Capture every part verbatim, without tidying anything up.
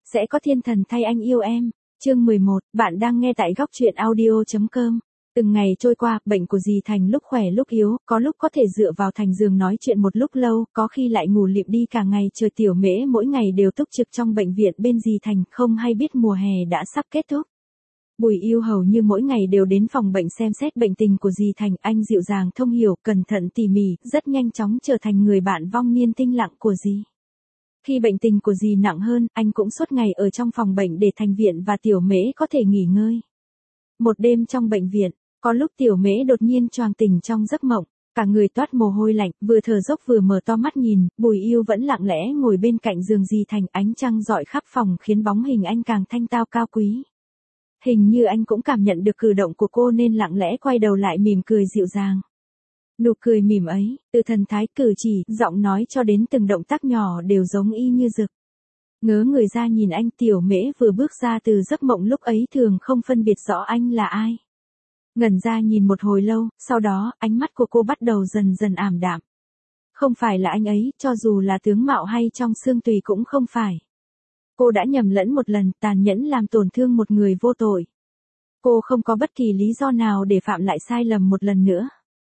Sẽ có thiên thần thay anh yêu em. Chương mười một, bạn đang nghe tại góc truyện audio chấm com. Từng ngày trôi qua, bệnh của dì Thành lúc khỏe lúc yếu, có lúc có thể dựa vào thành giường nói chuyện một lúc lâu, có khi lại ngủ lịm đi cả ngày trời. Tiểu Mễ mỗi ngày đều túc trực trong bệnh viện bên dì Thành, không hay biết mùa hè đã sắp kết thúc. Bùi Yêu hầu như mỗi ngày đều đến phòng bệnh xem xét bệnh tình của dì Thành. Anh dịu dàng thông hiểu, cẩn thận tỉ mỉ, rất nhanh chóng trở thành người bạn vong niên tĩnh lặng của dì. Khi bệnh tình của dì nặng hơn, anh cũng suốt ngày ở trong phòng bệnh để Thành Viện và Tiểu Mễ có thể nghỉ ngơi. Một đêm trong bệnh viện, có lúc Tiểu Mễ đột nhiên choàng tỉnh trong giấc mộng, cả người toát mồ hôi lạnh, vừa thở dốc vừa mở to mắt nhìn, Bùi Yêu vẫn lặng lẽ ngồi bên cạnh giường dì Thành. Ánh trăng rọi khắp phòng khiến bóng hình anh càng thanh tao cao quý. Hình như anh cũng cảm nhận được cử động của cô nên lặng lẽ quay đầu lại mỉm cười dịu dàng. Nụ cười mỉm ấy, từ thần thái cử chỉ, giọng nói cho đến từng động tác nhỏ đều giống y như Dực. Ngớ người ra nhìn anh, Tiểu Mễ vừa bước ra từ giấc mộng lúc ấy thường không phân biệt rõ anh là ai. Ngẩn ra nhìn một hồi lâu, sau đó, ánh mắt của cô bắt đầu dần dần ảm đạm. Không phải là anh ấy, cho dù là tướng mạo hay trong xương tùy cũng không phải. Cô đã nhầm lẫn một lần, tàn nhẫn làm tổn thương một người vô tội. Cô không có bất kỳ lý do nào để phạm lại sai lầm một lần nữa.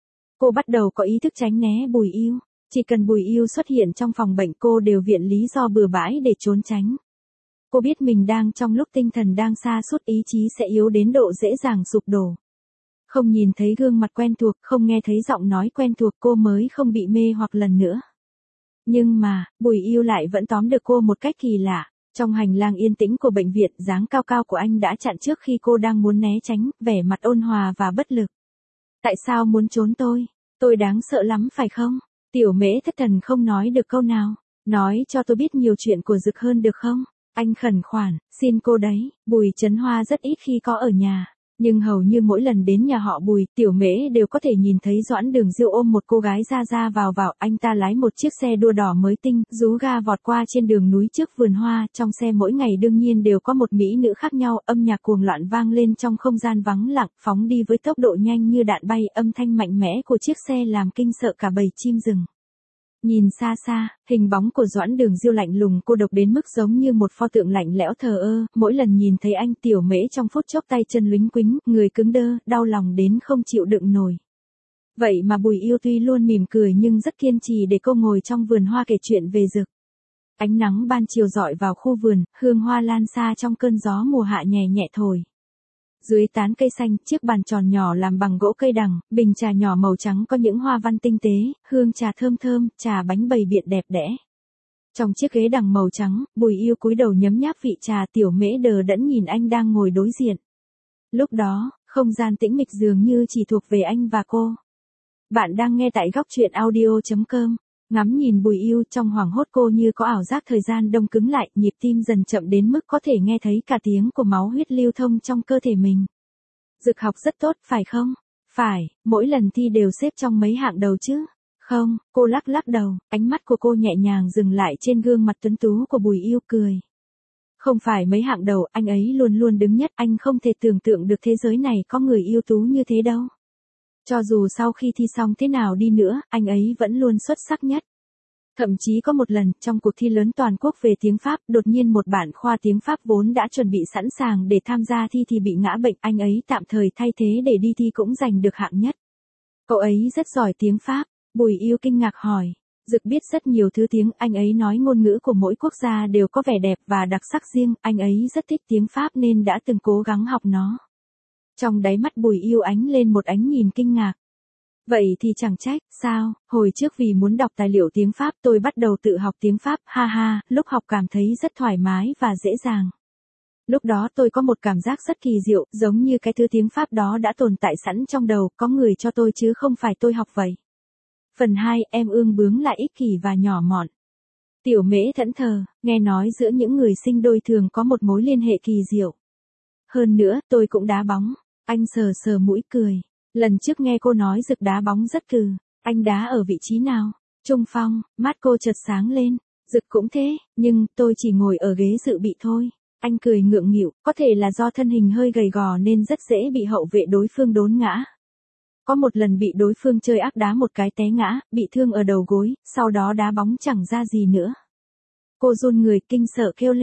Cô bắt đầu có ý thức tránh né Bùi Yêu. Chỉ cần Bùi Yêu xuất hiện trong phòng bệnh cô đều viện lý do bừa bãi để trốn tránh. Cô biết mình đang trong lúc tinh thần đang sa sút, ý chí sẽ yếu đến độ dễ dàng sụp đổ. Không nhìn thấy gương mặt quen thuộc, không nghe thấy giọng nói quen thuộc cô mới không bị mê hoặc lần nữa. Nhưng mà, Bùi Yêu lại vẫn tóm được cô một cách kỳ lạ. Trong hành lang yên tĩnh của bệnh viện, dáng cao cao của anh đã chặn trước khi cô đang muốn né tránh, vẻ mặt ôn hòa và bất lực. Tại sao muốn trốn tôi? Tôi đáng sợ lắm phải không? Tiểu Mễ thất thần không nói được câu nào. Nói cho tôi biết nhiều chuyện của Dực hơn được không? Anh khẩn khoản, xin cô đấy. Bùi Trấn Hoa rất ít khi có ở nhà. Nhưng hầu như mỗi lần đến nhà họ Bùi, Tiểu Mễ đều có thể nhìn thấy Doãn Đường Diêu ôm một cô gái ra ra vào vào. Anh ta lái một chiếc xe đua đỏ mới tinh, rú ga vọt qua trên đường núi trước vườn hoa. Trong xe mỗi ngày đương nhiên đều có một mỹ nữ khác nhau. Âm nhạc cuồng loạn vang lên trong không gian vắng lặng, phóng đi với tốc độ nhanh như đạn bay. Âm thanh mạnh mẽ của chiếc xe làm kinh sợ cả bầy chim rừng. Nhìn xa xa, hình bóng của Doãn Đường Diêu lạnh lùng cô độc đến mức giống như một pho tượng lạnh lẽo thờ ơ. Mỗi lần nhìn thấy anh, Tiểu Mễ trong phút chốc tay chân lính quính, người cứng đơ, đau lòng đến không chịu đựng nổi. Vậy mà Bùi Yêu tuy luôn mỉm cười nhưng rất kiên trì để cô ngồi trong vườn hoa kể chuyện về Dực. Ánh nắng ban chiều rọi vào khu vườn, hương hoa lan xa trong cơn gió mùa hạ nhẹ nhẹ thổi. Dưới tán cây xanh, chiếc bàn tròn nhỏ làm bằng gỗ cây đằng, bình trà nhỏ màu trắng có những hoa văn tinh tế, hương trà thơm thơm, trà bánh bày biện đẹp đẽ. Trong chiếc ghế đằng màu trắng, Bùi Yêu cúi đầu nhấm nháp vị trà, Tiểu Mễ đờ đẫn nhìn anh đang ngồi đối diện. Lúc đó, không gian tĩnh mịch dường như chỉ thuộc về anh và cô. Bạn đang nghe tại góc truyện audio chấm com. Ngắm nhìn Bùi Yêu, trong hoảng hốt cô như có ảo giác thời gian đông cứng lại, nhịp tim dần chậm đến mức có thể nghe thấy cả tiếng của máu huyết lưu thông trong cơ thể mình. Dực học rất tốt, phải không? Phải, mỗi lần thi đều xếp trong mấy hạng đầu chứ? Không, cô lắc lắc đầu, ánh mắt của cô nhẹ nhàng dừng lại trên gương mặt tuấn tú của Bùi Yêu cười. Không phải mấy hạng đầu, anh ấy luôn luôn đứng nhất, anh không thể tưởng tượng được thế giới này có người ưu tú như thế đâu. Cho dù sau khi thi xong thế nào đi nữa, anh ấy vẫn luôn xuất sắc nhất. Thậm chí có một lần, trong cuộc thi lớn toàn quốc về tiếng Pháp, đột nhiên một bạn khoa tiếng Pháp vốn đã chuẩn bị sẵn sàng để tham gia thi thì bị ngã bệnh, anh ấy tạm thời thay thế để đi thi cũng giành được hạng nhất. Cậu ấy rất giỏi tiếng Pháp, Bùi Yêu kinh ngạc hỏi. Dực biết rất nhiều thứ tiếng, anh ấy nói ngôn ngữ của mỗi quốc gia đều có vẻ đẹp và đặc sắc riêng, anh ấy rất thích tiếng Pháp nên đã từng cố gắng học nó. Trong đáy mắt Bùi Yêu ánh lên một ánh nhìn kinh ngạc. Vậy thì chẳng trách, sao, hồi trước vì muốn đọc tài liệu tiếng Pháp tôi bắt đầu tự học tiếng Pháp, ha ha, lúc học cảm thấy rất thoải mái và dễ dàng. Lúc đó tôi có một cảm giác rất kỳ diệu, giống như cái thứ tiếng Pháp đó đã tồn tại sẵn trong đầu, có người cho tôi chứ không phải tôi học vậy. Phần hai, em ương bướng lại ích kỷ và nhỏ mọn. Tiểu Mễ thẫn thờ, nghe nói giữa những người sinh đôi thường có một mối liên hệ kỳ diệu. Hơn nữa, tôi cũng đá bóng. Anh sờ sờ mũi cười. Lần trước nghe cô nói Dực đá bóng rất cừ. Anh đá ở vị trí nào? Trung phong, mắt cô chợt sáng lên. Dực cũng thế, nhưng tôi chỉ ngồi ở ghế dự bị thôi. Anh cười ngượng nghịu, có thể là do thân hình hơi gầy gò nên rất dễ bị hậu vệ đối phương đốn ngã. Có một lần bị đối phương chơi ác đá một cái té ngã, bị thương ở đầu gối, sau đó đá bóng chẳng ra gì nữa. Cô run người kinh sợ kêu lên.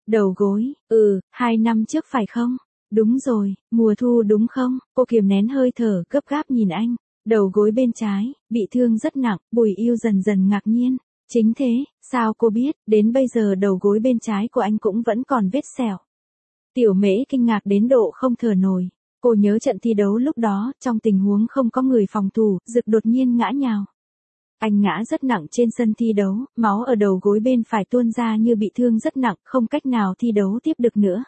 Đầu gối, ừ, hai năm trước phải không? Đúng rồi, mùa thu đúng không? Cô kiềm nén hơi thở, gấp gáp nhìn anh. Đầu gối bên trái, bị thương rất nặng, Bùi Yêu dần dần ngạc nhiên. Chính thế, sao cô biết, đến bây giờ đầu gối bên trái của anh cũng vẫn còn vết sẹo. Tiểu Mễ kinh ngạc đến độ không thở nổi. Cô nhớ trận thi đấu lúc đó, trong tình huống không có người phòng thủ, Dực đột nhiên ngã nhào. Anh ngã rất nặng trên sân thi đấu, máu ở đầu gối bên phải tuôn ra như bị thương rất nặng, không cách nào thi đấu tiếp được nữa.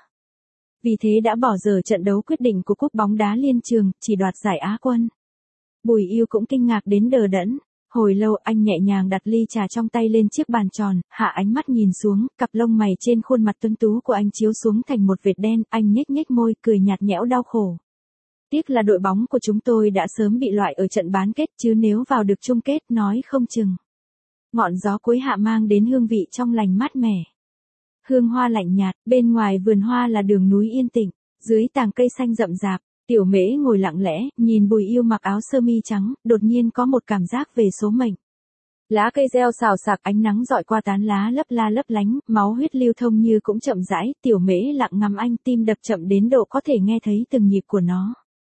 Vì thế đã bỏ dở trận đấu quyết định của cúp bóng đá liên trường, chỉ đoạt giải Á quân. Bùi Yêu cũng kinh ngạc đến đờ đẫn. Hồi lâu anh nhẹ nhàng đặt ly trà trong tay lên chiếc bàn tròn, hạ ánh mắt nhìn xuống, cặp lông mày trên khuôn mặt tuấn tú của anh chiếu xuống thành một vệt đen, anh nhếch nhếch môi, cười nhạt nhẽo đau khổ. Tiếc là đội bóng của chúng tôi đã sớm bị loại ở trận bán kết, chứ nếu vào được chung kết nói không chừng. Ngọn gió cuối hạ mang đến hương vị trong lành mát mẻ. Hương hoa lạnh nhạt, bên ngoài vườn hoa là đường núi yên tĩnh, dưới tàng cây xanh rậm rạp, Tiểu Mễ ngồi lặng lẽ, nhìn Bùi Yêu mặc áo sơ mi trắng, đột nhiên có một cảm giác về số mệnh. Lá cây reo xào xạc, ánh nắng dọi qua tán lá lấp la lấp lánh, máu huyết lưu thông như cũng chậm rãi, Tiểu Mễ lặng ngắm anh, tim đập chậm đến độ có thể nghe thấy từng nhịp của nó.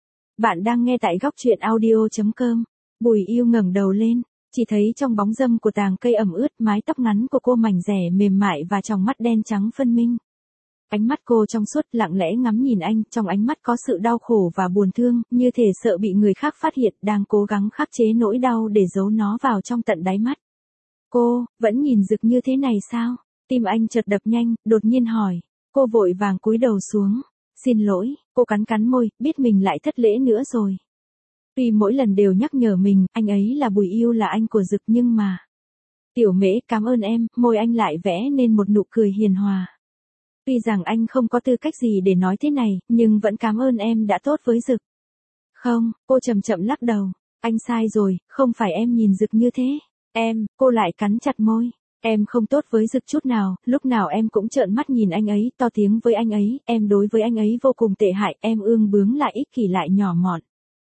Bạn đang nghe tại góc truyện audio chấm com. Bùi Yêu ngẩng đầu lên, chỉ thấy trong bóng râm của tàng cây ẩm ướt, mái tóc ngắn của cô mảnh rẻ mềm mại và tròng mắt đen trắng phân minh. Ánh mắt cô trong suốt lặng lẽ ngắm nhìn anh, trong ánh mắt có sự đau khổ và buồn thương, như thể sợ bị người khác phát hiện, đang cố gắng khắc chế nỗi đau để giấu nó vào trong tận đáy mắt. Cô, vẫn nhìn Dực như thế này sao? Tim anh chợt đập nhanh, đột nhiên hỏi. Cô vội vàng cúi đầu xuống. Xin lỗi, cô cắn cắn môi, biết mình lại thất lễ nữa rồi. Tuy mỗi lần đều nhắc nhở mình, anh ấy là Bùi Yêu, là anh của Dực, nhưng mà... Tiểu Mễ, cảm ơn em, môi anh lại vẽ nên một nụ cười hiền hòa. Tuy rằng anh không có tư cách gì để nói thế này, nhưng vẫn cảm ơn em đã tốt với Dực. Không, cô chậm chậm lắc đầu. Anh sai rồi, không phải em nhìn Dực như thế. Em, cô lại cắn chặt môi. Em không tốt với Dực chút nào, lúc nào em cũng trợn mắt nhìn anh ấy, to tiếng với anh ấy, em đối với anh ấy vô cùng tệ hại, em ương bướng lại ích kỷ lại nhỏ mọn.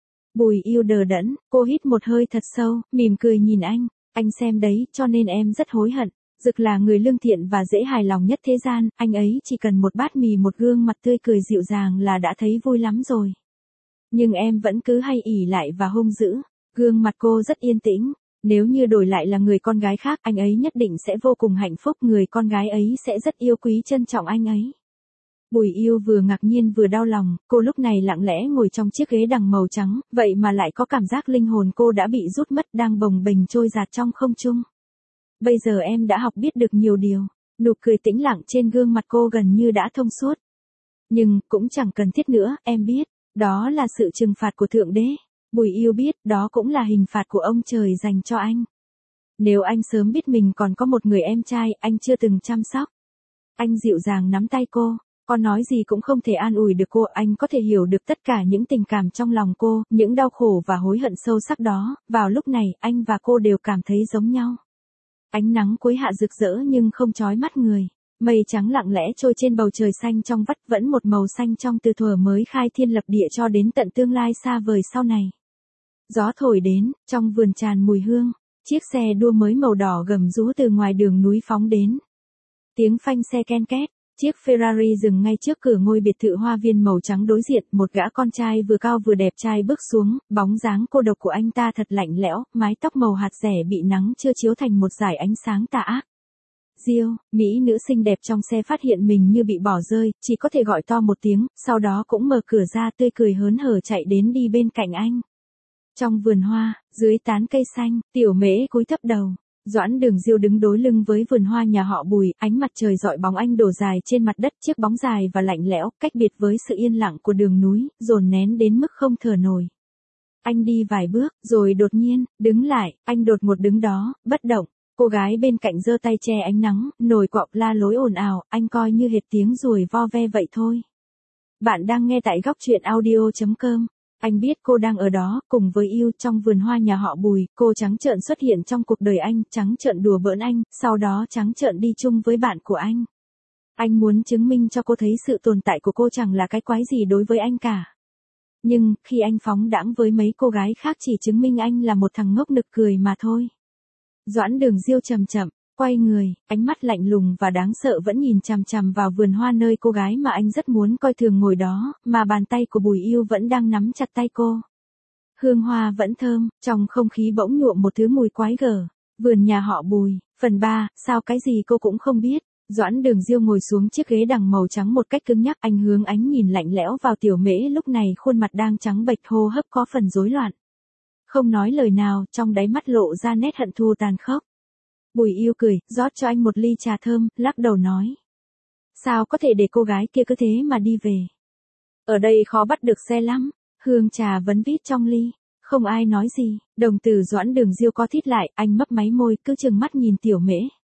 Bùi Yêu đờ đẫn, cô hít một hơi thật sâu, mỉm cười nhìn anh. Anh xem đấy, cho nên em rất hối hận. Dực là người lương thiện và dễ hài lòng nhất thế gian, anh ấy chỉ cần một bát mì, một gương mặt tươi cười dịu dàng là đã thấy vui lắm rồi. Nhưng em vẫn cứ hay ỉ lại và hung dữ. Gương mặt cô rất yên tĩnh. Nếu như đổi lại là người con gái khác, anh ấy nhất định sẽ vô cùng hạnh phúc, người con gái ấy sẽ rất yêu quý trân trọng anh ấy. Bùi Yêu vừa ngạc nhiên vừa đau lòng, cô lúc này lặng lẽ ngồi trong chiếc ghế đằng màu trắng, vậy mà lại có cảm giác linh hồn cô đã bị rút mất, đang bồng bềnh trôi dạt trong không trung. Bây giờ em đã học biết được nhiều điều, nụ cười tĩnh lặng trên gương mặt cô gần như đã thông suốt. Nhưng, cũng chẳng cần thiết nữa, em biết, đó là sự trừng phạt của Thượng Đế. Bùi Yêu biết, đó cũng là hình phạt của ông trời dành cho anh. Nếu anh sớm biết mình còn có một người em trai, anh chưa từng chăm sóc. Anh dịu dàng nắm tay cô, con nói gì cũng không thể an ủi được cô, anh có thể hiểu được tất cả những tình cảm trong lòng cô, những đau khổ và hối hận sâu sắc đó, vào lúc này, anh và cô đều cảm thấy giống nhau. Ánh nắng cuối hạ rực rỡ nhưng không chói mắt người. Mây trắng lặng lẽ trôi trên bầu trời xanh trong vắt, vẫn một màu xanh trong từ thuở mới khai thiên lập địa cho đến tận tương lai xa vời sau này. Gió thổi đến, trong vườn tràn mùi hương, chiếc xe đua mới màu đỏ gầm rú từ ngoài đường núi phóng đến. Tiếng phanh xe ken két, chiếc Ferrari dừng ngay trước cửa ngôi biệt thự hoa viên màu trắng đối diện, một gã con trai vừa cao vừa đẹp trai bước xuống, bóng dáng cô độc của anh ta thật lạnh lẽo, mái tóc màu hạt rẻ bị nắng trưa chiếu thành một dải ánh sáng tà ác. Diêu, mỹ nữ xinh đẹp trong xe phát hiện mình như bị bỏ rơi, chỉ có thể gọi to một tiếng, sau đó cũng mở cửa ra tươi cười hớn hở chạy đến đi bên cạnh anh. Trong vườn hoa, dưới tán cây xanh, Tiểu Mễ cúi thấp đầu. Doãn Đường Diêu đứng đối lưng với vườn hoa nhà họ Bùi, ánh mặt trời dọi bóng anh đổ dài trên mặt đất, chiếc bóng dài và lạnh lẽo, cách biệt với sự yên lặng của đường núi, dồn nén đến mức không thở nổi. Anh đi vài bước, rồi đột nhiên, đứng lại, anh đột ngột đứng đó, bất động. Cô gái bên cạnh giơ tay che ánh nắng, nổi quạo la lối ồn ào, anh coi như hệt tiếng ruồi vo ve vậy thôi. Bạn đang nghe tại góc truyện audio chấm com. Anh biết cô đang ở đó, cùng với Yêu, trong vườn hoa nhà họ Bùi, cô trắng trợn xuất hiện trong cuộc đời anh, trắng trợn đùa bỡn anh, sau đó trắng trợn đi chung với bạn của anh. Anh muốn chứng minh cho cô thấy sự tồn tại của cô chẳng là cái quái gì đối với anh cả. Nhưng, khi anh phóng đãng với mấy cô gái khác chỉ chứng minh anh là một thằng ngốc nực cười mà thôi. Doãn Đường Diêu chậm chậm Quay người, ánh mắt lạnh lùng và đáng sợ vẫn nhìn chằm chằm vào vườn hoa nơi cô gái mà anh rất muốn coi thường ngồi đó, mà bàn tay của Bùi Yêu vẫn đang nắm chặt tay cô. Hương hoa vẫn thơm, trong không khí bỗng nhuộm một thứ mùi quái gở. Vườn nhà họ Bùi, phần ba, sao cái gì cô cũng không biết. Doãn Đường Diêu ngồi xuống chiếc ghế đằng màu trắng một cách cứng nhắc, anh hướng ánh nhìn lạnh lẽo vào Tiểu Mễ lúc này khuôn mặt đang trắng bệch, hô hấp có phần rối loạn. Không nói lời nào, trong đáy mắt lộ ra nét hận thù tàn khốc. Bùi Yêu cười, rót cho anh một ly trà thơm, lắc đầu nói. Sao có thể để cô gái kia cứ thế mà đi về? Ở đây khó bắt được xe lắm. Hương trà vấn vít trong ly. Không ai nói gì, đồng tử Doãn Đường Diêu co thít lại, anh mấp máy môi, cứ trừng mắt nhìn Tiểu Mễ.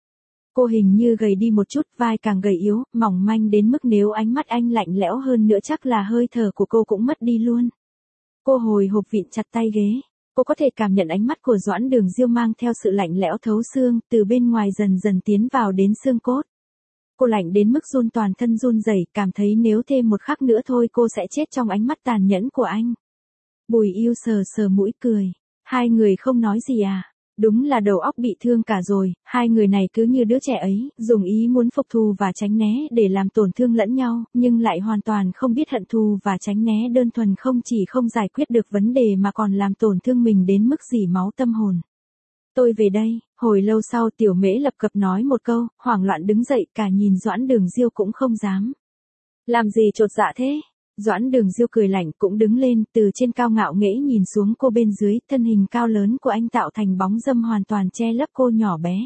Cô hình như gầy đi một chút, vai càng gầy yếu, mỏng manh đến mức nếu ánh mắt anh lạnh lẽo hơn nữa chắc là hơi thở của cô cũng mất đi luôn. Cô hồi hộp vịn chặt tay ghế. Cô có thể cảm nhận ánh mắt của Doãn Đường Diêu mang theo sự lạnh lẽo thấu xương, từ bên ngoài dần dần tiến vào đến xương cốt. Cô lạnh đến mức run toàn thân run rẩy, cảm thấy nếu thêm một khắc nữa thôi cô sẽ chết trong ánh mắt tàn nhẫn của anh. Bùi Yêu sờ sờ mũi cười. Hai người không nói gì à? Đúng là đầu óc bị thương cả rồi, hai người này cứ như đứa trẻ ấy, dùng ý muốn phục thù và tránh né để làm tổn thương lẫn nhau, nhưng lại hoàn toàn không biết hận thù và tránh né đơn thuần không chỉ không giải quyết được vấn đề mà còn làm tổn thương mình đến mức rỉ máu tâm hồn. Tôi về đây. Hồi lâu sau Tiểu Mễ lập cập nói một câu, hoảng loạn đứng dậy, cả nhìn Doãn Đường Diêu cũng không dám. Làm gì chột dạ thế? Doãn Đường Diêu cười lạnh cũng đứng lên, từ trên cao ngạo nghễ nhìn xuống cô bên dưới, thân hình cao lớn của anh tạo thành bóng râm hoàn toàn che lấp cô nhỏ bé.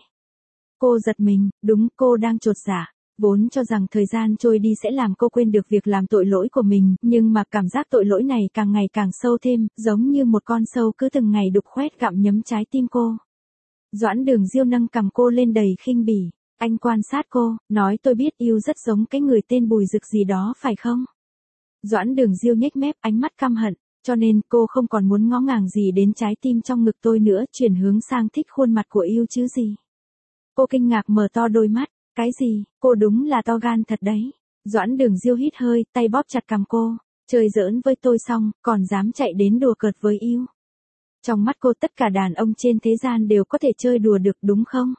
Cô giật mình, đúng, cô đang chột dạ. Vốn cho rằng thời gian trôi đi sẽ làm cô quên được việc làm tội lỗi của mình, nhưng mà cảm giác tội lỗi này càng ngày càng sâu thêm, giống như một con sâu cứ từng ngày đục khoét gặm nhấm trái tim cô. Doãn Đường Diêu nâng cằm cô lên đầy khinh bỉ. Anh quan sát cô, nói tôi biết Yêu rất giống cái người tên Bùi Dực gì đó phải không? Doãn Đường Diêu nhếch mép, ánh mắt căm hận, cho nên cô không còn muốn ngó ngàng gì đến trái tim trong ngực tôi nữa, chuyển hướng sang thích khuôn mặt của Yêu chứ gì. Cô kinh ngạc mở to đôi mắt, cái gì, cô đúng là to gan thật đấy. Doãn Đường Diêu hít hơi, tay bóp chặt cằm cô, chơi giỡn với tôi xong, còn dám chạy đến đùa cợt với Yêu. Trong mắt cô tất cả đàn ông trên thế gian đều có thể chơi đùa được đúng không?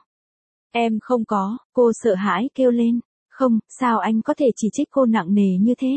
Em không có, cô sợ hãi kêu lên. Không, sao anh có thể chỉ trích cô nặng nề như thế?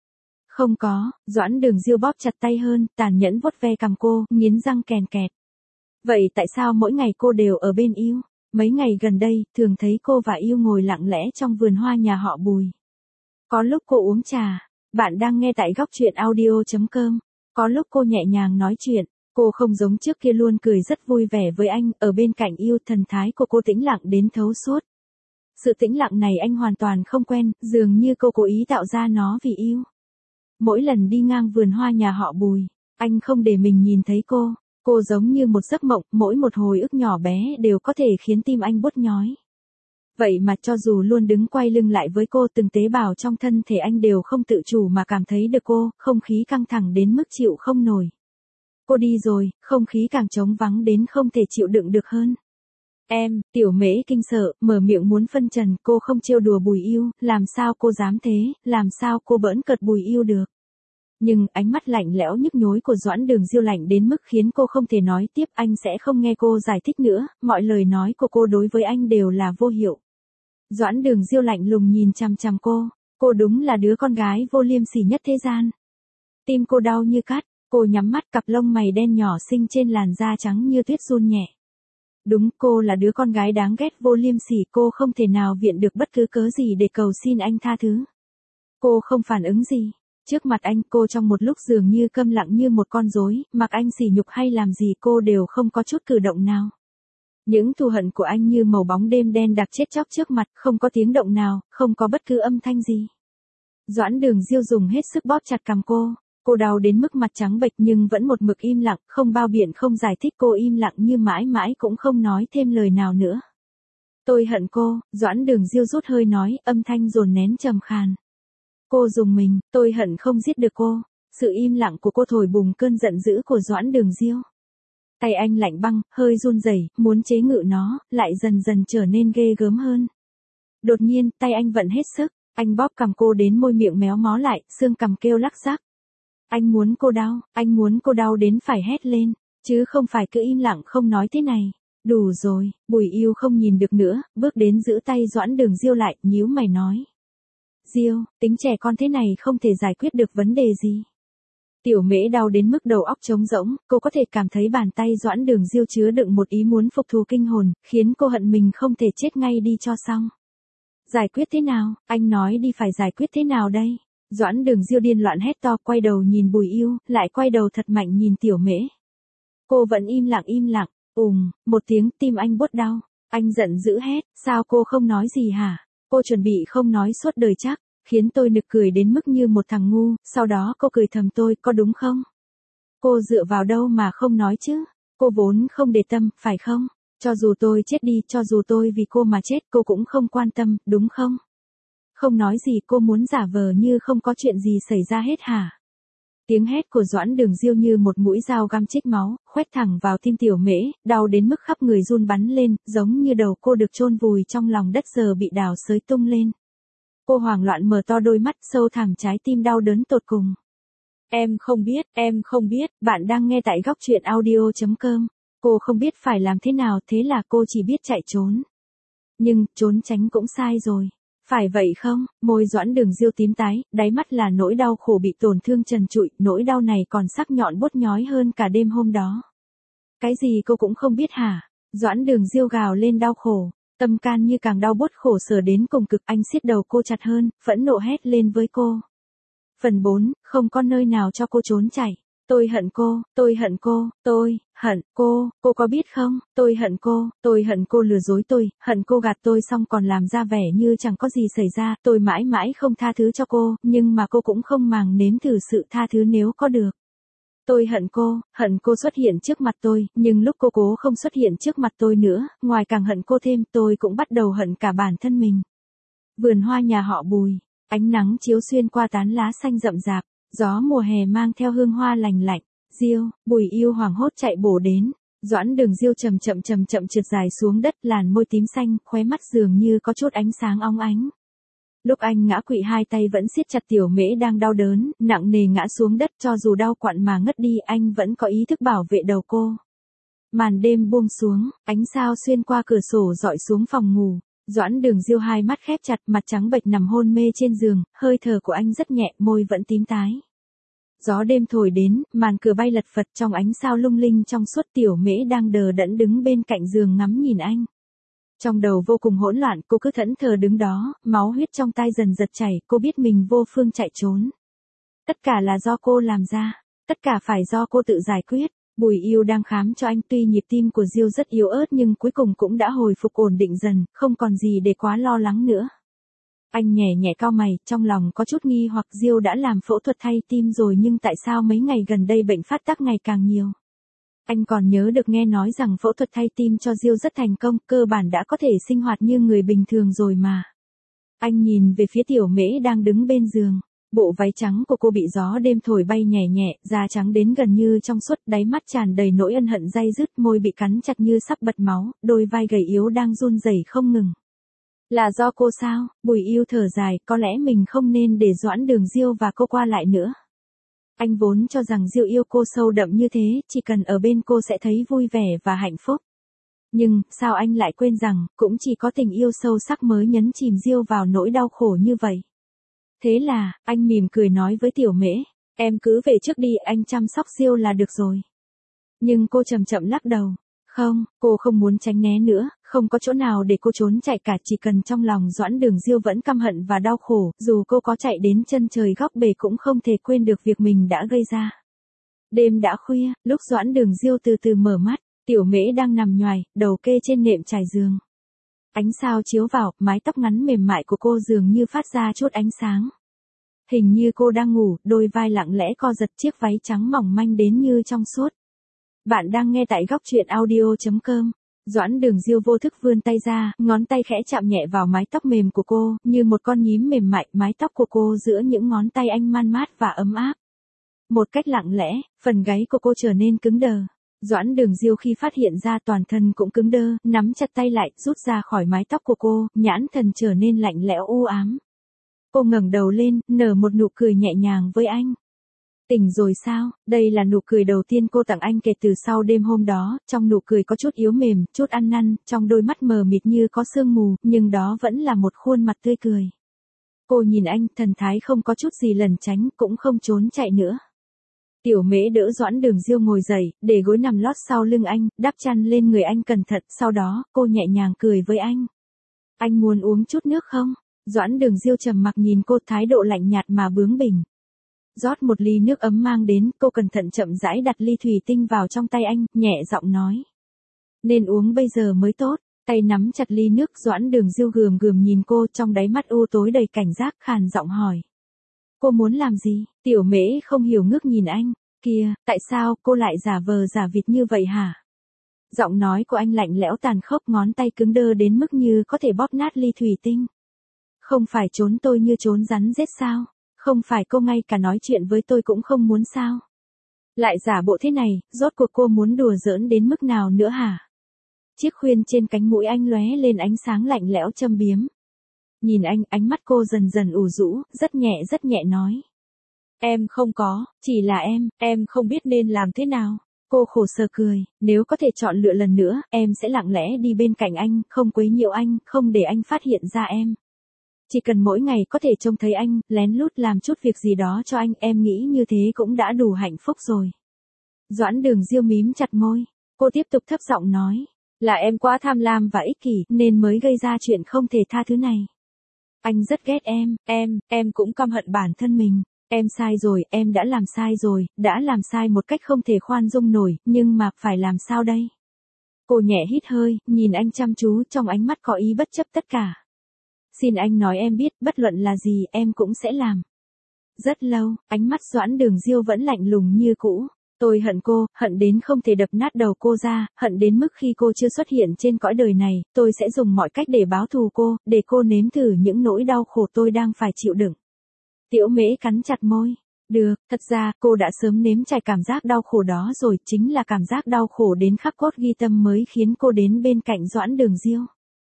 Không có, Doãn Đường Diêu bóp chặt tay hơn, tàn nhẫn vuốt ve cằm cô, nghiến răng kèn kẹt. Vậy tại sao mỗi ngày cô đều ở bên Yêu? Mấy ngày gần đây, thường thấy cô và Yêu ngồi lặng lẽ trong vườn hoa nhà họ Bùi. Có lúc cô uống trà, bạn đang nghe tại góc truyện audio chấm com. Có lúc cô nhẹ nhàng nói chuyện. Cô không giống trước kia luôn cười rất vui vẻ với anh, ở bên cạnh Yêu thần thái của cô tĩnh lặng đến thấu suốt. Sự tĩnh lặng này anh hoàn toàn không quen, dường như cô cố ý tạo ra nó vì Yêu. Mỗi lần đi ngang vườn hoa nhà họ Bùi, anh không để mình nhìn thấy cô, cô giống như một giấc mộng, mỗi một hồi ức nhỏ bé đều có thể khiến tim anh buốt nhói. Vậy mà cho dù luôn đứng quay lưng lại với cô, từng tế bào trong thân thể anh đều không tự chủ mà cảm thấy được cô, không khí căng thẳng đến mức chịu không nổi. Cô đi rồi, không khí càng trống vắng đến không thể chịu đựng được hơn. Em, Tiểu Mễ kinh sợ, mở miệng muốn phân trần, cô không trêu đùa Bùi Yêu, làm sao cô dám thế, làm sao cô bỡn cợt Bùi Yêu được. Nhưng ánh mắt lạnh lẽo nhức nhối của Doãn Đường Diêu lạnh đến mức khiến cô không thể nói tiếp, anh sẽ không nghe cô giải thích nữa, mọi lời nói của cô đối với anh đều là vô hiệu. Doãn Đường Diêu lạnh lùng nhìn chằm chằm cô, cô đúng là đứa con gái vô liêm sỉ nhất thế gian. Tim cô đau như cắt. Cô nhắm mắt, cặp lông mày đen nhỏ xinh trên làn da trắng như tuyết run nhẹ. Đúng, cô là đứa con gái đáng ghét vô liêm sỉ, cô không thể nào viện được bất cứ cớ gì để cầu xin anh tha thứ. Cô không phản ứng gì. Trước mặt anh, cô trong một lúc dường như câm lặng như một con rối, mặc anh sỉ nhục hay làm gì cô đều không có chút cử động nào. Những thù hận của anh như màu bóng đêm đen đặc chết chóc trước mặt, không có tiếng động nào, không có bất cứ âm thanh gì. Doãn Đường Diêu dùng hết sức bóp chặt cằm cô. Cô đau đến mức mặt trắng bệch nhưng vẫn một mực im lặng, không bao biện không giải thích, cô im lặng như mãi mãi cũng không nói thêm lời nào nữa. Tôi hận cô, Doãn Đường Diêu rút hơi nói, âm thanh dồn nén trầm khàn. Cô dùng mình, tôi hận không giết được cô. Sự im lặng của cô thổi bùng cơn giận dữ của Doãn Đường Diêu. Tay anh lạnh băng, hơi run rẩy, muốn chế ngự nó, lại dần dần trở nên ghê gớm hơn. Đột nhiên, tay anh vận hết sức, anh bóp cằm cô đến môi miệng méo mó lại, xương cằm kêu lắc rắc. Anh muốn cô đau, anh muốn cô đau đến phải hét lên, chứ không phải cứ im lặng không nói thế này. Đủ rồi, Bùi Yêu không nhìn được nữa, bước đến giữ tay Doãn Đường Diêu lại, nhíu mày nói. Diêu, tính trẻ con thế này không thể giải quyết được vấn đề gì. Tiểu Mễ đau đến mức đầu óc trống rỗng, cô có thể cảm thấy bàn tay Doãn Đường Diêu chứa đựng một ý muốn phục thù kinh hồn, khiến cô hận mình không thể chết ngay đi cho xong. Giải quyết thế nào, anh nói đi phải giải quyết thế nào đây? Doãn Đường Diêu điên loạn hét to, quay đầu nhìn Bùi Yêu, lại quay đầu thật mạnh nhìn Tiểu Mễ. Cô vẫn im lặng im lặng, ùm, một tiếng tim anh buốt đau. Anh giận dữ hét, sao cô không nói gì hả? Cô chuẩn bị không nói suốt đời chắc, khiến tôi nực cười đến mức như một thằng ngu, sau đó cô cười thầm tôi, có đúng không? Cô dựa vào đâu mà không nói chứ? Cô vốn không để tâm, phải không? Cho dù tôi chết đi, cho dù tôi vì cô mà chết, cô cũng không quan tâm, đúng không? Không nói gì, cô muốn giả vờ như không có chuyện gì xảy ra hết hả? Tiếng hét của Doãn Đường Diêu như một mũi dao găm chích máu, khoét thẳng vào tim Tiểu Mễ, đau đến mức khắp người run bắn lên, giống như đầu cô được chôn vùi trong lòng đất giờ bị đào xới tung lên. Cô hoảng loạn mở to đôi mắt sâu thẳm, trái tim đau đớn tột cùng. Em không biết, em không biết, bạn đang nghe tại góc truyện audio chấm com. Cô không biết phải làm thế nào, thế là cô chỉ biết chạy trốn. Nhưng, trốn tránh cũng sai rồi. Phải vậy không? Môi Doãn Đường Diêu tím tái, đáy mắt là nỗi đau khổ bị tổn thương trần trụi, nỗi đau này còn sắc nhọn buốt nhói hơn cả đêm hôm đó. Cái gì cô cũng không biết hả? Doãn Đường Diêu gào lên đau khổ, tâm can như càng đau buốt khổ sở đến cùng cực. Anh siết đầu cô chặt hơn, phẫn nộ hét lên với cô. Phần bốn, không có nơi nào cho cô trốn chạy. Tôi hận cô, tôi hận cô, tôi, hận, cô, cô có biết không, tôi hận cô, tôi hận cô lừa dối tôi, hận cô gạt tôi xong còn làm ra vẻ như chẳng có gì xảy ra, tôi mãi mãi không tha thứ cho cô, nhưng mà cô cũng không màng nếm thử sự tha thứ nếu có được. Tôi hận cô, hận cô xuất hiện trước mặt tôi, nhưng lúc cô cố không xuất hiện trước mặt tôi nữa, ngoài càng hận cô thêm, tôi cũng bắt đầu hận cả bản thân mình. Vườn hoa nhà họ Bùi, ánh nắng chiếu xuyên qua tán lá xanh rậm rạp. Gió mùa hè mang theo hương hoa lành lạnh. Diêu, Bùi Yêu hoảng hốt chạy bổ đến. Doãn Đường Diêu chậm chậm chậm chậm trượt dài xuống đất, làn môi tím xanh, khóe mắt dường như có chút ánh sáng óng ánh. Lúc anh ngã quỵ, hai tay vẫn siết chặt Tiểu Mễ đang đau đớn, nặng nề ngã xuống đất, cho dù đau quặn mà ngất đi, anh vẫn có ý thức bảo vệ đầu cô. Màn đêm buông xuống, ánh sao xuyên qua cửa sổ dọi xuống phòng ngủ. Doãn Đường Diêu hai mắt khép chặt, mặt trắng bệch nằm hôn mê trên giường, hơi thở của anh rất nhẹ, môi vẫn tím tái. Gió đêm thổi đến, màn cửa bay lật phật trong ánh sao lung linh trong suốt. Tiểu Mễ đang đờ đẫn đứng bên cạnh giường ngắm nhìn anh. Trong đầu vô cùng hỗn loạn, cô cứ thẫn thờ đứng đó, máu huyết trong tai dần giật chảy, cô biết mình vô phương chạy trốn. Tất cả là do cô làm ra, tất cả phải do cô tự giải quyết. Bùi Yêu đang khám cho anh, tuy nhịp tim của Diêu rất yếu ớt nhưng cuối cùng cũng đã hồi phục ổn định dần, không còn gì để quá lo lắng nữa. Anh nhẹ nhẹ cau mày, trong lòng có chút nghi hoặc. Diêu đã làm phẫu thuật thay tim rồi nhưng tại sao mấy ngày gần đây bệnh phát tác ngày càng nhiều? Anh còn nhớ được nghe nói rằng phẫu thuật thay tim cho Diêu rất thành công, cơ bản đã có thể sinh hoạt như người bình thường rồi mà. Anh nhìn về phía Tiểu Mễ đang đứng bên giường. Bộ váy trắng của cô bị gió đêm thổi bay nhẹ nhẹ, da trắng đến gần như trong suốt, đáy mắt tràn đầy nỗi ân hận day dứt, môi bị cắn chặt như sắp bật máu, đôi vai gầy yếu đang run rẩy không ngừng. Là do cô sao? Bùi Yêu thở dài, có lẽ mình không nên để Doãn Đường Diêu và cô qua lại nữa. Anh vốn cho rằng Diêu yêu cô sâu đậm như thế, chỉ cần ở bên cô sẽ thấy vui vẻ và hạnh phúc. Nhưng, sao anh lại quên rằng, cũng chỉ có tình yêu sâu sắc mới nhấn chìm Diêu vào nỗi đau khổ như vậy. Thế là, anh mỉm cười nói với Tiểu Mễ, em cứ về trước đi, anh chăm sóc Diêu là được rồi. Nhưng cô chậm chậm lắc đầu. Không, cô không muốn tránh né nữa, không có chỗ nào để cô trốn chạy cả, chỉ cần trong lòng Doãn Đường Diêu vẫn căm hận và đau khổ, dù cô có chạy đến chân trời góc bể cũng không thể quên được việc mình đã gây ra. Đêm đã khuya, lúc Doãn Đường Diêu từ từ mở mắt, Tiểu Mễ đang nằm nhoài, đầu kê trên nệm trải giường. Ánh sao chiếu vào, mái tóc ngắn mềm mại của cô dường như phát ra chút ánh sáng. Hình như cô đang ngủ, đôi vai lặng lẽ co giật, chiếc váy trắng mỏng manh đến như trong suốt. Bạn đang nghe tại góc truyện audio chấm com. Doãn Đường Diêu vô thức vươn tay ra, ngón tay khẽ chạm nhẹ vào mái tóc mềm của cô, như một con nhím mềm mại, mái tóc của cô giữa những ngón tay anh man mát và ấm áp. Một cách lặng lẽ, phần gáy của cô trở nên cứng đờ. Doãn Đường Diêu khi phát hiện ra toàn thân cũng cứng đơ, nắm chặt tay lại, rút ra khỏi mái tóc của cô, nhãn thần trở nên lạnh lẽo u ám. Cô ngẩng đầu lên, nở một nụ cười nhẹ nhàng với anh. Tỉnh rồi sao? Đây là nụ cười đầu tiên cô tặng anh kể từ sau đêm hôm đó, trong nụ cười có chút yếu mềm, chút ăn năn, trong đôi mắt mờ mịt như có sương mù, nhưng đó vẫn là một khuôn mặt tươi cười. Cô nhìn anh, thần thái không có chút gì lẩn tránh, cũng không trốn chạy nữa. Tiểu Mễ đỡ Doãn Đường Diêu ngồi dậy, để gối nằm lót sau lưng anh, đắp chăn lên người anh cẩn thận, sau đó, cô nhẹ nhàng cười với anh. Anh muốn uống chút nước không? Doãn Đường Diêu trầm mặc nhìn cô, thái độ lạnh nhạt mà bướng bỉnh. Rót một ly nước ấm mang đến, cô cẩn thận chậm rãi đặt ly thủy tinh vào trong tay anh, nhẹ giọng nói. Nên uống bây giờ mới tốt, tay nắm chặt ly nước. Doãn Đường Diêu gườm gườm nhìn cô, trong đáy mắt u tối đầy cảnh giác, khàn giọng hỏi. Cô muốn làm gì? Tiểu Mễ không hiểu ngước nhìn anh. Kìa, tại sao cô lại giả vờ giả vịt như vậy hả? Giọng nói của anh lạnh lẽo tàn khốc, ngón tay cứng đơ đến mức như có thể bóp nát ly thủy tinh. Không phải trốn tôi như trốn rắn rết sao? Không phải cô ngay cả nói chuyện với tôi cũng không muốn sao? Lại giả bộ thế này, rốt cuộc cô muốn đùa giỡn đến mức nào nữa hả? Chiếc khuyên trên cánh mũi anh lóe lên ánh sáng lạnh lẽo châm biếm. Nhìn anh, ánh mắt cô dần dần ủ rũ, rất nhẹ rất nhẹ nói. Em không có, chỉ là em, em không biết nên làm thế nào. Cô khổ sở cười, nếu có thể chọn lựa lần nữa, em sẽ lặng lẽ đi bên cạnh anh, không quấy nhiễu anh, không để anh phát hiện ra em. Chỉ cần mỗi ngày có thể trông thấy anh, lén lút làm chút việc gì đó cho anh, em nghĩ như thế cũng đã đủ hạnh phúc rồi. Doãn Đường Diêu mím chặt môi, cô tiếp tục thấp giọng nói, là em quá tham lam và ích kỷ, nên mới gây ra chuyện không thể tha thứ này. Anh rất ghét em, em, em cũng căm hận bản thân mình. Em sai rồi, em đã làm sai rồi, đã làm sai một cách không thể khoan dung nổi, nhưng mà phải làm sao đây? Cô nhẹ hít hơi, nhìn anh chăm chú, trong ánh mắt có ý bất chấp tất cả. Xin anh nói em biết, bất luận là gì em cũng sẽ làm. Rất lâu, ánh mắt Doãn Đường Diêu vẫn lạnh lùng như cũ. Tôi hận cô, hận đến không thể đập nát đầu cô ra, hận đến mức khi cô chưa xuất hiện trên cõi đời này, tôi sẽ dùng mọi cách để báo thù cô, để cô nếm thử những nỗi đau khổ tôi đang phải chịu đựng. Tiểu Mễ cắn chặt môi. Được, thật ra, cô đã sớm nếm trải cảm giác đau khổ đó rồi, chính là cảm giác đau khổ đến khắc cốt ghi tâm mới khiến cô đến bên cạnh Doãn Đường Diêu.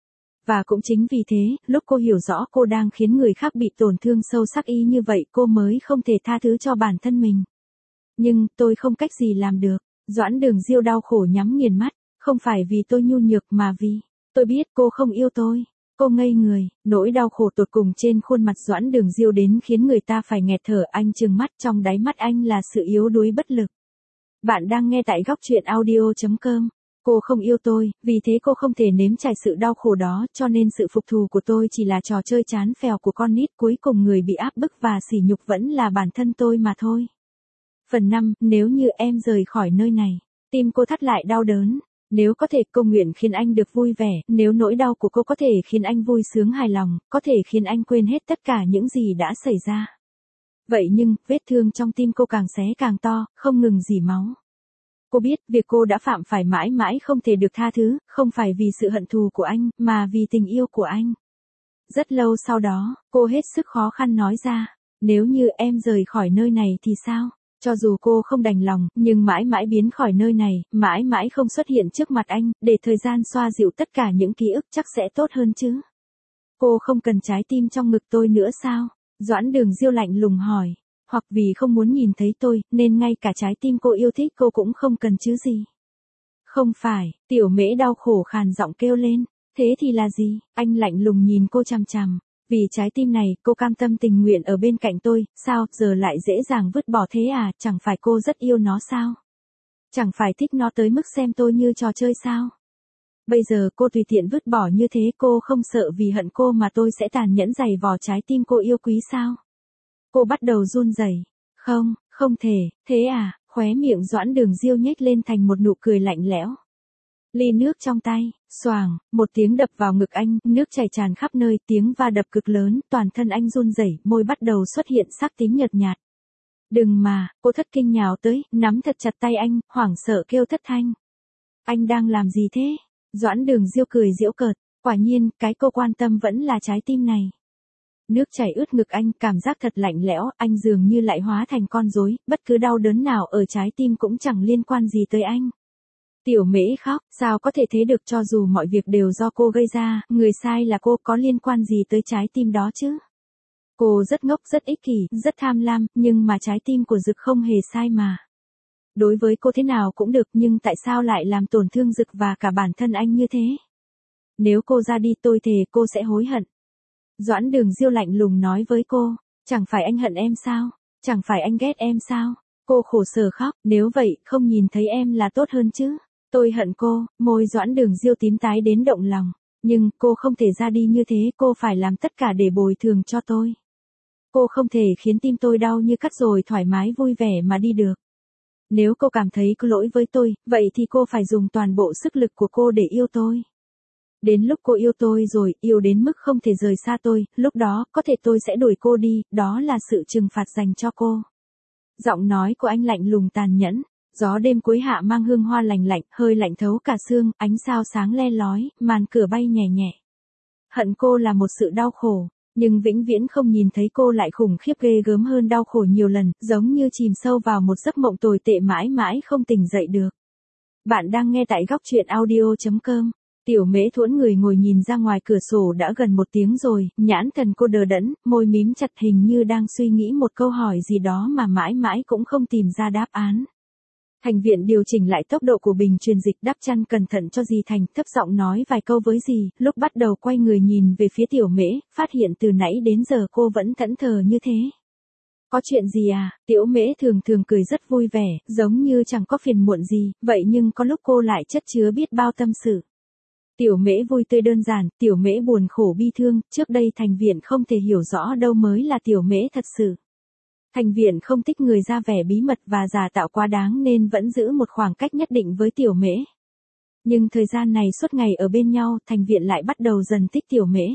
Và cũng chính vì thế, lúc cô hiểu rõ cô đang khiến người khác bị tổn thương sâu sắc y như vậy, cô mới không thể tha thứ cho bản thân mình. Nhưng, tôi không cách gì làm được. Doãn Đường Diêu đau khổ nhắm nghiền mắt, không phải vì tôi nhu nhược mà vì, tôi biết cô không yêu tôi. Cô ngây người, nỗi đau khổ tột cùng trên khuôn mặt Doãn Đường Diêu đến khiến người ta phải nghẹt thở. Anh trừng mắt, trong đáy mắt anh là sự yếu đuối bất lực. Bạn đang nghe tại góc truyện audio chấm com. Cô không yêu tôi, vì thế cô không thể nếm trải sự đau khổ đó, cho nên sự phục thù của tôi chỉ là trò chơi chán phèo của con nít, cuối cùng người bị áp bức và sỉ nhục vẫn là bản thân tôi mà thôi. Phần năm, nếu như em rời khỏi nơi này, tim cô thắt lại đau đớn. Nếu có thể, cô nguyện khiến anh được vui vẻ, nếu nỗi đau của cô có thể khiến anh vui sướng hài lòng, có thể khiến anh quên hết tất cả những gì đã xảy ra. Vậy nhưng, vết thương trong tim cô càng xé càng to, không ngừng rỉ máu. Cô biết, việc cô đã phạm phải mãi mãi không thể được tha thứ, không phải vì sự hận thù của anh, mà vì tình yêu của anh. Rất lâu sau đó, cô hết sức khó khăn nói ra, nếu như em rời khỏi nơi này thì sao? Cho dù cô không đành lòng, nhưng mãi mãi biến khỏi nơi này, mãi mãi không xuất hiện trước mặt anh, để thời gian xoa dịu tất cả những ký ức chắc sẽ tốt hơn chứ. Cô không cần trái tim trong ngực tôi nữa sao? Doãn Đường Diêu lạnh lùng hỏi. Hoặc vì không muốn nhìn thấy tôi, nên ngay cả trái tim cô yêu thích cô cũng không cần chứ gì. Không phải, Tiểu Mễ đau khổ khàn giọng kêu lên. Thế thì là gì? Anh lạnh lùng nhìn cô chằm chằm. Vì trái tim này, cô cam tâm tình nguyện ở bên cạnh tôi, sao, giờ lại dễ dàng vứt bỏ thế à, chẳng phải cô rất yêu nó sao? Chẳng phải thích nó tới mức xem tôi như trò chơi sao? Bây giờ cô tùy tiện vứt bỏ như thế, cô không sợ vì hận cô mà tôi sẽ tàn nhẫn giày vò trái tim cô yêu quý sao? Cô bắt đầu run rẩy. Không, không thể, thế à, khóe miệng Doãn Đường Diêu nhếch lên thành một nụ cười lạnh lẽo. Ly nước trong tay, xoàng, một tiếng đập vào ngực anh, nước chảy tràn khắp nơi, tiếng va đập cực lớn, toàn thân anh run rẩy, môi bắt đầu xuất hiện sắc tím nhợt nhạt. Đừng mà, cô thất kinh nhào tới, nắm thật chặt tay anh, hoảng sợ kêu thất thanh. Anh đang làm gì thế? Doãn Đường Diêu cười giễu cợt, quả nhiên, cái cô quan tâm vẫn là trái tim này. Nước chảy ướt ngực anh, cảm giác thật lạnh lẽo, anh dường như lại hóa thành con rối, bất cứ đau đớn nào ở trái tim cũng chẳng liên quan gì tới anh. Tiểu Mễ khóc, sao có thể thế được, cho dù mọi việc đều do cô gây ra, người sai là cô, có liên quan gì tới trái tim đó chứ? Cô rất ngốc, rất ích kỷ, rất tham lam, nhưng mà trái tim của Dực không hề sai mà. Đối với cô thế nào cũng được, nhưng tại sao lại làm tổn thương Dực và cả bản thân anh như thế? Nếu cô ra đi tôi thề cô sẽ hối hận. Doãn Đường Diêu lạnh lùng nói với cô, chẳng phải anh hận em sao? Chẳng phải anh ghét em sao? Cô khổ sở khóc, nếu vậy không nhìn thấy em là tốt hơn chứ. Tôi hận cô, môi Doãn Đường Diêu tím tái đến động lòng. Nhưng cô không thể ra đi như thế, cô phải làm tất cả để bồi thường cho tôi. Cô không thể khiến tim tôi đau như cắt rồi thoải mái vui vẻ mà đi được. Nếu cô cảm thấy có lỗi với tôi, vậy thì cô phải dùng toàn bộ sức lực của cô để yêu tôi. Đến lúc cô yêu tôi rồi, yêu đến mức không thể rời xa tôi, lúc đó, có thể tôi sẽ đuổi cô đi, đó là sự trừng phạt dành cho cô. Giọng nói của anh lạnh lùng tàn nhẫn, gió đêm cuối hạ mang hương hoa lành lạnh, hơi lạnh thấu cả xương, ánh sao sáng le lói, màn cửa bay nhẹ nhẹ. Hận cô là một sự đau khổ, nhưng vĩnh viễn không nhìn thấy cô lại khủng khiếp ghê gớm hơn đau khổ nhiều lần, giống như chìm sâu vào một giấc mộng tồi tệ mãi mãi không tỉnh dậy được. Bạn đang nghe tại góc truyện audio chấm com. Tiểu Mễ thuẫn người ngồi nhìn ra ngoài cửa sổ đã gần một tiếng rồi, nhãn thần cô đờ đẫn, môi mím chặt hình như đang suy nghĩ một câu hỏi gì đó mà mãi mãi cũng không tìm ra đáp án. Thành Viện điều chỉnh lại tốc độ của bình truyền dịch, đắp chăn cẩn thận cho dì Thành, thấp giọng nói vài câu với dì, lúc bắt đầu quay người nhìn về phía Tiểu Mễ, phát hiện từ nãy đến giờ cô vẫn thẫn thờ như thế. Có chuyện gì à? Tiểu Mễ thường thường cười rất vui vẻ, giống như chẳng có phiền muộn gì, vậy nhưng có lúc cô lại chất chứa biết bao tâm sự. Tiểu Mễ vui tươi đơn giản, Tiểu Mễ buồn khổ bi thương, trước đây Thành Viện không thể hiểu rõ đâu mới là Tiểu Mễ thật sự. Thành Viện không thích người ra vẻ bí mật và giả tạo quá đáng nên vẫn giữ một khoảng cách nhất định với Tiểu Mễ. Nhưng thời gian này suốt ngày ở bên nhau, Thành Viện lại bắt đầu dần thích Tiểu Mễ.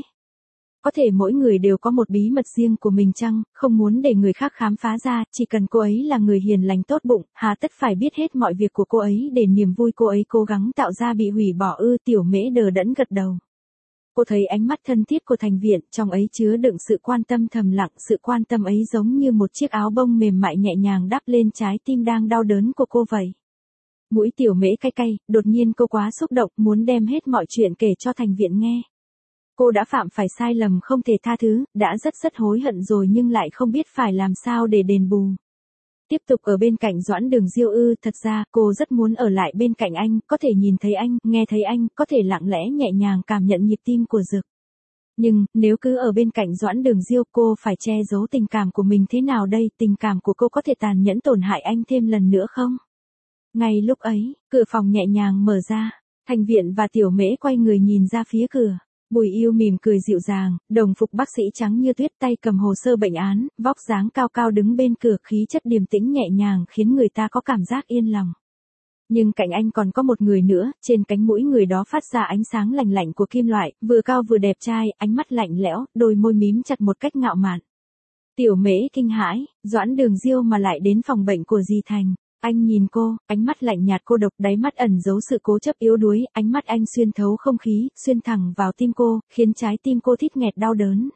Có thể mỗi người đều có một bí mật riêng của mình chăng, không muốn để người khác khám phá ra, chỉ cần cô ấy là người hiền lành tốt bụng, hà tất phải biết hết mọi việc của cô ấy để niềm vui cô ấy cố gắng tạo ra bị hủy bỏ ư? Tiểu Mễ đờ đẫn gật đầu. Cô thấy ánh mắt thân thiết của Thành Viện, trong ấy chứa đựng sự quan tâm thầm lặng, sự quan tâm ấy giống như một chiếc áo bông mềm mại nhẹ nhàng đắp lên trái tim đang đau đớn của cô vậy. Mũi Tiểu Mễ cay cay, đột nhiên cô quá xúc động, muốn đem hết mọi chuyện kể cho Thành Viện nghe. Cô đã phạm phải sai lầm không thể tha thứ, đã rất rất hối hận rồi nhưng lại không biết phải làm sao để đền bù. Tiếp tục ở bên cạnh Doãn Đường Diêu ư? Thật ra, cô rất muốn ở lại bên cạnh anh, có thể nhìn thấy anh, nghe thấy anh, có thể lặng lẽ nhẹ nhàng cảm nhận nhịp tim của Dực. Nhưng, nếu cứ ở bên cạnh Doãn Đường Diêu, cô phải che giấu tình cảm của mình thế nào đây? Tình cảm của cô có thể tàn nhẫn tổn hại anh thêm lần nữa không? Ngay lúc ấy, cửa phòng nhẹ nhàng mở ra, Thành Viện và Tiểu Mễ quay người nhìn ra phía cửa. Bùi Yêu mỉm cười dịu dàng, đồng phục bác sĩ trắng như tuyết, tay cầm hồ sơ bệnh án, vóc dáng cao cao đứng bên cửa, khí chất điềm tĩnh nhẹ nhàng khiến người ta có cảm giác yên lòng. Nhưng cạnh anh còn có một người nữa, trên cánh mũi người đó phát ra ánh sáng lạnh lạnh của kim loại, vừa cao vừa đẹp trai, ánh mắt lạnh lẽo, đôi môi mím chặt một cách ngạo mạn. Tiểu Mễ kinh hãi, Doãn Đường Diêu mà lại đến phòng bệnh của dì Thành. Anh nhìn cô, ánh mắt lạnh nhạt cô độc, đáy mắt ẩn giấu sự cố chấp yếu đuối, ánh mắt anh xuyên thấu không khí, xuyên thẳng vào tim cô, khiến trái tim cô thít nghẹt đau đớn.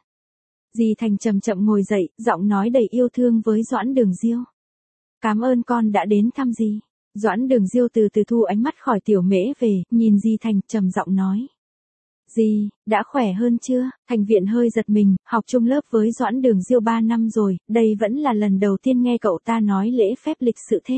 Dì Thành chậm chậm ngồi dậy, giọng nói đầy yêu thương với Doãn Đường Diêu. Cảm ơn con đã đến thăm dì. Doãn Đường Diêu từ từ thu ánh mắt khỏi Tiểu Mễ về, nhìn dì Thành, trầm giọng nói. Dì, đã khỏe hơn chưa? Thành Viện hơi giật mình, học chung lớp với Doãn Đường Diêu ba năm rồi, đây vẫn là lần đầu tiên nghe cậu ta nói lễ phép lịch sự thế.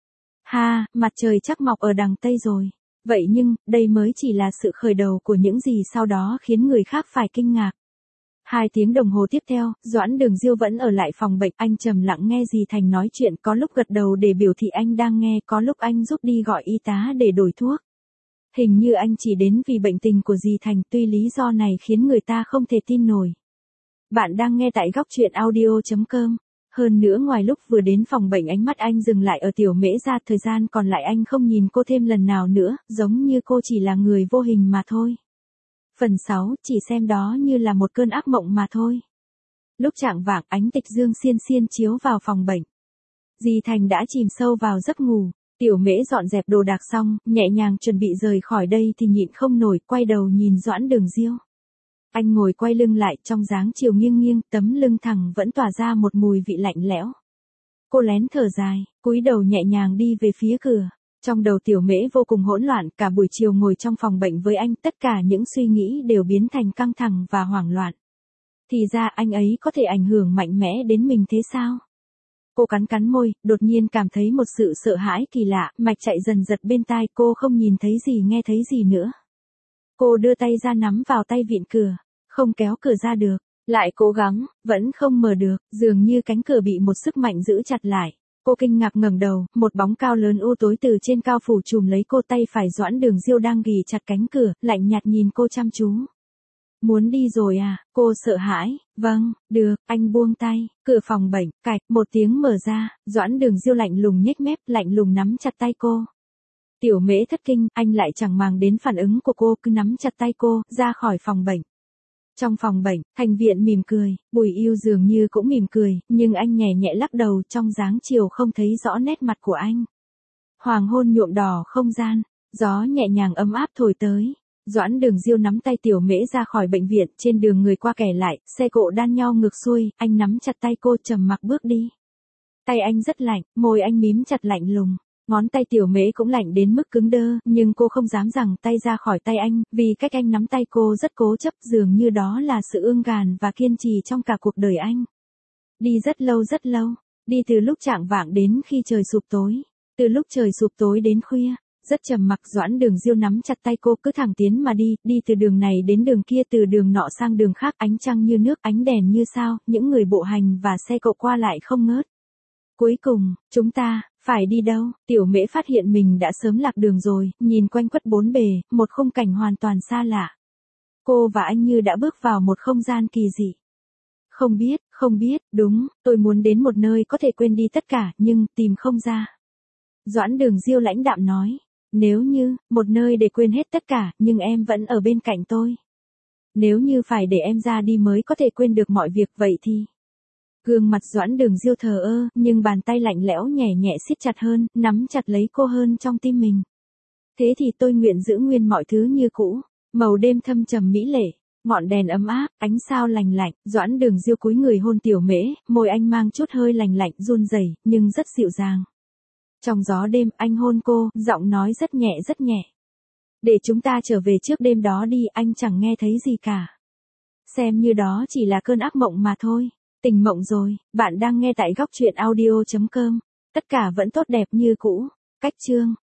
Ha, mặt trời chắc mọc ở đằng Tây rồi. Vậy nhưng, đây mới chỉ là sự khởi đầu của những gì sau đó khiến người khác phải kinh ngạc. Hai tiếng đồng hồ tiếp theo, Doãn Đường Diêu vẫn ở lại phòng bệnh, anh trầm lặng nghe dì Thành nói chuyện, có lúc gật đầu để biểu thị anh đang nghe, có lúc anh giúp đi gọi y tá để đổi thuốc. Hình như anh chỉ đến vì bệnh tình của dì Thành, tuy lý do này khiến người ta không thể tin nổi. Bạn đang nghe tại góc truyện audio chấm com. Hơn nữa ngoài lúc vừa đến phòng bệnh ánh mắt anh dừng lại ở Tiểu Mễ ra, thời gian còn lại anh không nhìn cô thêm lần nào nữa, giống như cô chỉ là người vô hình mà thôi. Phần sáu, chỉ xem đó như là một cơn ác mộng mà thôi. Lúc chạng vạng ánh tịch dương xiên xiên chiếu vào phòng bệnh. Dì Thành đã chìm sâu vào giấc ngủ. Tiểu Mễ dọn dẹp đồ đạc xong, nhẹ nhàng chuẩn bị rời khỏi đây thì nhịn không nổi, quay đầu nhìn Doãn Đường Diêu. Anh ngồi quay lưng lại, trong dáng chiều nghiêng nghiêng, tấm lưng thẳng vẫn tỏa ra một mùi vị lạnh lẽo. Cô lén thở dài, cúi đầu nhẹ nhàng đi về phía cửa. Trong đầu Tiểu Mễ vô cùng hỗn loạn, cả buổi chiều ngồi trong phòng bệnh với anh, tất cả những suy nghĩ đều biến thành căng thẳng và hoảng loạn. Thì ra anh ấy có thể ảnh hưởng mạnh mẽ đến mình thế sao? Cô cắn cắn môi, đột nhiên cảm thấy một sự sợ hãi kỳ lạ, mạch chạy dần giật bên tai, cô không nhìn thấy gì nghe thấy gì nữa. Cô đưa tay ra nắm vào tay vịn cửa, không kéo cửa ra được, lại cố gắng, vẫn không mở được, dường như cánh cửa bị một sức mạnh giữ chặt lại. Cô kinh ngạc ngẩng đầu, một bóng cao lớn u tối từ trên cao phủ trùm lấy cô, tay phải Doãn Đường Diêu đang ghì chặt cánh cửa, lạnh nhạt nhìn cô chăm chú. Muốn đi rồi à, cô sợ hãi, vâng, được, anh buông tay, cửa phòng bệnh, cạch, một tiếng mở ra, Doãn Đường Diêu lạnh lùng nhếch mép, lạnh lùng nắm chặt tay cô. Tiểu Mễ thất kinh, anh lại chẳng màng đến phản ứng của cô, cứ nắm chặt tay cô, ra khỏi phòng bệnh. Trong phòng bệnh, Thành Viện mỉm cười, Bùi Yêu dường như cũng mỉm cười, nhưng anh nhẹ nhẹ lắc đầu, trong dáng chiều không thấy rõ nét mặt của anh. Hoàng hôn nhuộm đỏ không gian, gió nhẹ nhàng ấm áp thổi tới. Doãn Đường Diêu nắm tay Tiểu Mễ ra khỏi bệnh viện, trên đường người qua kẻ lại, xe cộ đan nhau ngược xuôi, anh nắm chặt tay cô trầm mặc bước đi. Tay anh rất lạnh, môi anh mím chặt lạnh lùng. Ngón tay Tiểu Mễ cũng lạnh đến mức cứng đơ, nhưng cô không dám giằng tay ra khỏi tay anh, vì cách anh nắm tay cô rất cố chấp, dường như đó là sự ương gàn và kiên trì trong cả cuộc đời anh. Đi rất lâu rất lâu, đi từ lúc chạng vạng đến khi trời sụp tối, từ lúc trời sụp tối đến khuya. Rất trầm mặc, Doãn Đường Diêu nắm chặt tay cô cứ thẳng tiến mà đi, đi từ đường này đến đường kia, từ đường nọ sang đường khác, ánh trăng như nước, ánh đèn như sao, những người bộ hành và xe cộ qua lại không ngớt. Cuối cùng, chúng ta, phải đi đâu? Tiểu Mễ phát hiện mình đã sớm lạc đường rồi, nhìn quanh quất bốn bề, một khung cảnh hoàn toàn xa lạ. Cô và anh như đã bước vào một không gian kỳ dị. Không biết, không biết, đúng, tôi muốn đến một nơi có thể quên đi tất cả, nhưng, tìm không ra. Doãn Đường Diêu lãnh đạm nói. Nếu như, một nơi để quên hết tất cả, nhưng em vẫn ở bên cạnh tôi. Nếu như phải để em ra đi mới có thể quên được mọi việc, vậy thì... Gương mặt Doãn Đường Diêu thờ ơ, nhưng bàn tay lạnh lẽo nhẹ nhẹ siết chặt hơn, nắm chặt lấy cô hơn trong tim mình. Thế thì tôi nguyện giữ nguyên mọi thứ như cũ. Màu đêm thâm trầm mỹ lệ, ngọn đèn ấm áp, ánh sao lành lạnh, Doãn Đường Diêu cúi người hôn Tiểu Mễ, môi anh mang chút hơi lành lạnh, run rẩy, nhưng rất dịu dàng. Trong gió đêm, anh hôn cô, giọng nói rất nhẹ rất nhẹ. Để chúng ta trở về trước đêm đó đi, anh chẳng nghe thấy gì cả. Xem như đó chỉ là cơn ác mộng mà thôi. Tỉnh mộng rồi, bạn đang nghe tại góc truyện audio chấm com. Tất cả vẫn tốt đẹp như cũ. Cách chương.